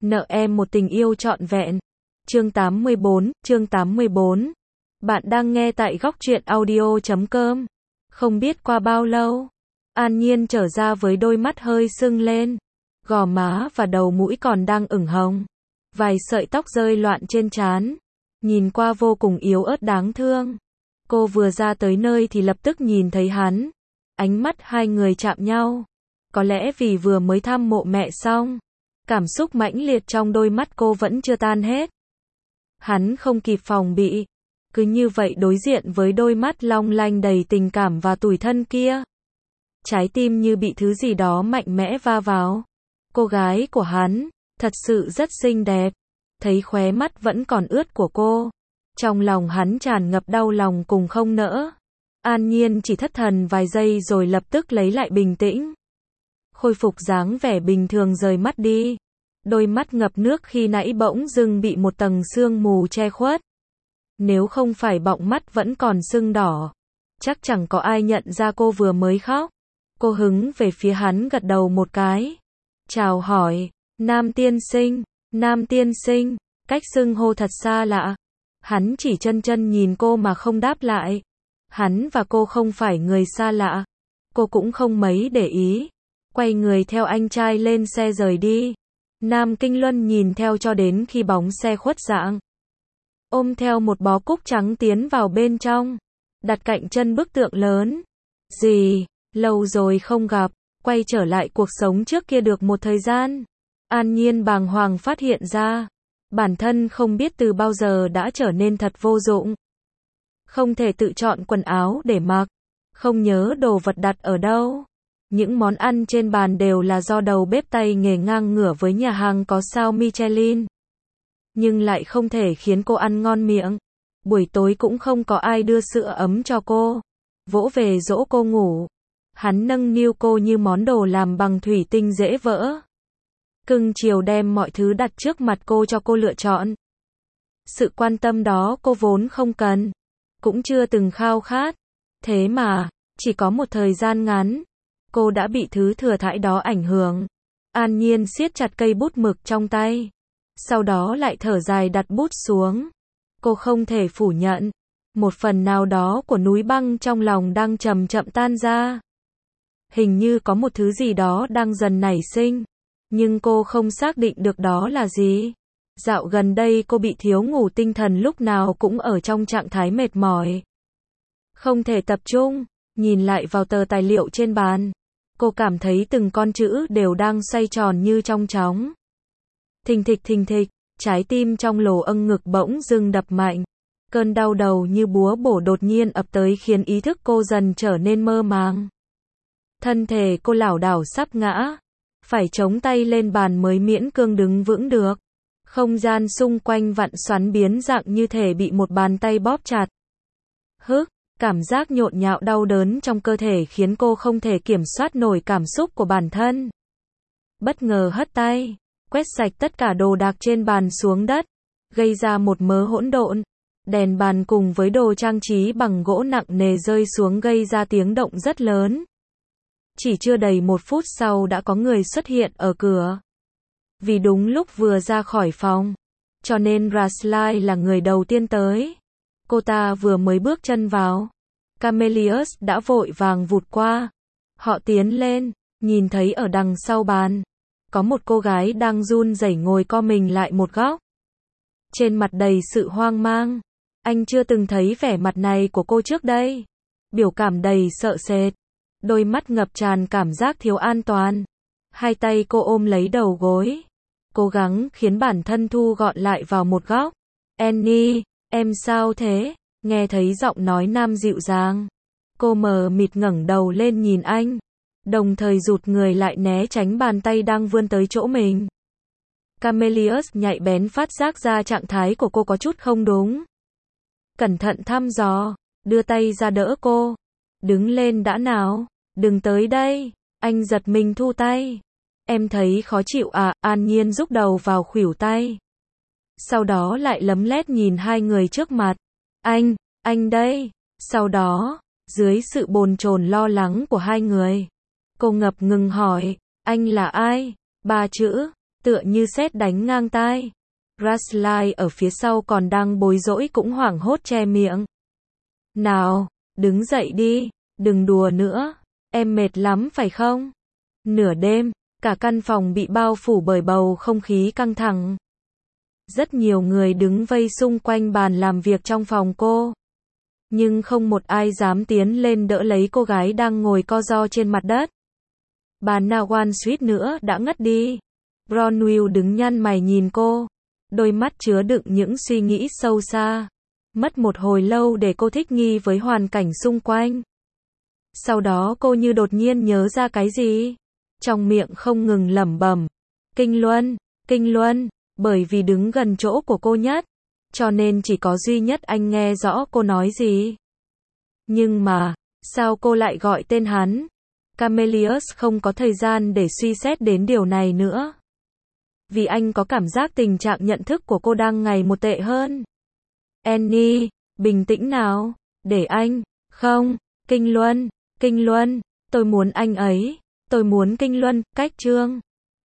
Nợ em một tình yêu trọn vẹn. Chương 84. Bạn đang nghe tại góc truyện audio.com. Không biết qua bao lâu, An Nhiên trở ra với đôi mắt hơi sưng lên, gò má và đầu mũi còn đang ửng hồng, vài sợi tóc rơi loạn trên trán, nhìn qua vô cùng yếu ớt đáng thương. Cô vừa ra tới nơi thì lập tức nhìn thấy hắn, ánh mắt hai người chạm nhau. Có lẽ vì vừa mới thăm mộ mẹ xong, cảm xúc mãnh liệt trong đôi mắt cô vẫn chưa tan hết. Hắn không kịp phòng bị, cứ như vậy đối diện với đôi mắt long lanh đầy tình cảm và tủi thân kia. Trái tim như bị thứ gì đó mạnh mẽ va vào. Cô gái của hắn, thật sự rất xinh đẹp. Thấy khóe mắt vẫn còn ướt của cô, trong lòng hắn tràn ngập đau lòng cùng không nỡ. An Nhiên chỉ thất thần vài giây rồi lập tức lấy lại bình tĩnh, khôi phục dáng vẻ bình thường rời mắt đi. Đôi mắt ngập nước khi nãy bỗng dưng bị một tầng sương mù che khuất. Nếu không phải bọng mắt vẫn còn sưng đỏ, chắc chẳng có ai nhận ra cô vừa mới khóc. Cô hướng về phía hắn gật đầu một cái, chào hỏi, Nam tiên sinh, cách xưng hô thật xa lạ. Hắn chỉ chân chân nhìn cô mà không đáp lại. Hắn và cô không phải người xa lạ. Cô cũng không mấy để ý, quay người theo anh trai lên xe rời đi. Nam Kinh Luân nhìn theo cho đến khi bóng xe khuất dạng, ôm theo một bó cúc trắng tiến vào bên trong, đặt cạnh chân bức tượng lớn. Gì, lâu rồi không gặp, quay trở lại cuộc sống trước kia được một thời gian. An Nhiên bàng hoàng phát hiện ra, bản thân không biết từ bao giờ đã trở nên thật vô dụng. Không thể tự chọn quần áo để mặc, không nhớ đồ vật đặt ở đâu. Những món ăn trên bàn đều là do đầu bếp tay nghề ngang ngửa với nhà hàng có sao Michelin. Nhưng lại không thể khiến cô ăn ngon miệng. Buổi tối cũng không có ai đưa sữa ấm cho cô, vỗ về dỗ cô ngủ. Hắn nâng niu cô như món đồ làm bằng thủy tinh dễ vỡ, cưng chiều đem mọi thứ đặt trước mặt cô cho cô lựa chọn. Sự quan tâm đó cô vốn không cần, cũng chưa từng khao khát. Thế mà, chỉ có một thời gian ngắn, cô đã bị thứ thừa thãi đó ảnh hưởng. An Nhiên siết chặt cây bút mực trong tay, sau đó lại thở dài đặt bút xuống. Cô không thể phủ nhận, một phần nào đó của núi băng trong lòng đang chậm chậm tan ra. Hình như có một thứ gì đó đang dần nảy sinh, nhưng cô không xác định được đó là gì. Dạo gần đây cô bị thiếu ngủ, tinh thần lúc nào cũng ở trong trạng thái mệt mỏi, không thể tập trung. Nhìn lại vào tờ tài liệu trên bàn, cô cảm thấy từng con chữ đều đang xoay tròn như trong chóng. Thình thịch, trái tim trong lỗ âng ngực bỗng dưng đập mạnh. Cơn đau đầu như búa bổ đột nhiên ập tới khiến ý thức cô dần trở nên mơ màng. Thân thể cô lảo đảo sắp ngã, phải chống tay lên bàn mới miễn cưỡng đứng vững được. Không gian xung quanh vặn xoắn biến dạng như thể bị một bàn tay bóp chặt. Cảm giác nhộn nhạo đau đớn trong cơ thể khiến cô không thể kiểm soát nổi cảm xúc của bản thân. Bất ngờ hất tay, quét sạch tất cả đồ đạc trên bàn xuống đất, gây ra một mớ hỗn độn. Đèn bàn cùng với đồ trang trí bằng gỗ nặng nề rơi xuống gây ra tiếng động rất lớn. Chỉ chưa đầy 1 phút sau đã có người xuất hiện ở cửa. Vì đúng lúc vừa ra khỏi phòng, cho nên Rasly là người đầu tiên tới. Cô ta vừa mới bước chân vào, Camellius đã vội vàng vụt qua. Họ tiến lên, nhìn thấy ở đằng sau bàn, có một cô gái đang run rẩy ngồi co mình lại một góc. Trên mặt đầy sự hoang mang. Anh chưa từng thấy vẻ mặt này của cô trước đây. Biểu cảm đầy sợ sệt, đôi mắt ngập tràn cảm giác thiếu an toàn. Hai tay cô ôm lấy đầu gối, cố gắng khiến bản thân thu gọn lại vào một góc. Annie, em sao thế? Nghe thấy giọng nói nam dịu dàng, cô mờ mịt ngẩng đầu lên nhìn anh, đồng thời rụt người lại né tránh bàn tay đang vươn tới chỗ mình. Camellius nhạy bén phát giác ra trạng thái của cô có chút không đúng. Cẩn thận thăm dò, đưa tay ra đỡ cô. Đứng lên đã nào, đừng tới đây. Anh giật mình thu tay. Em thấy khó chịu à? An Nhiên rúc đầu vào khuỷu tay, sau đó lại lấm lét nhìn hai người trước mặt. Anh đây. Sau đó, dưới sự bồn chồn lo lắng của hai người, cô ngập ngừng hỏi, anh là ai? 3 chữ, tựa như sét đánh ngang tai. Rusty ở phía sau còn đang bối rối cũng hoảng hốt che miệng. Nào, đứng dậy đi, đừng đùa nữa, em mệt lắm phải không? Nửa đêm, cả căn phòng bị bao phủ bởi bầu không khí căng thẳng. Rất nhiều người đứng vây xung quanh bàn làm việc trong phòng cô. Nhưng không một ai dám tiến lên đỡ lấy cô gái đang ngồi co ro trên mặt đất. Bà Nawan suýt nữa đã ngất đi. Bronwyn đứng nhăn mày nhìn cô. Đôi mắt chứa đựng những suy nghĩ sâu xa. Mất một hồi lâu để cô thích nghi với hoàn cảnh xung quanh. Sau đó cô như đột nhiên nhớ ra cái gì. Trong miệng không ngừng lẩm bẩm. Kinh Luân, bởi vì đứng gần chỗ của cô nhất. Cho nên chỉ có duy nhất anh nghe rõ cô nói gì. Nhưng mà, sao cô lại gọi tên hắn? Camellius không có thời gian để suy xét đến điều này nữa. Vì anh có cảm giác tình trạng nhận thức của cô đang ngày một tệ hơn. Annie, bình tĩnh nào, để anh, không, Kinh Luân, tôi muốn anh ấy, tôi muốn Kinh Luân, cách Trương.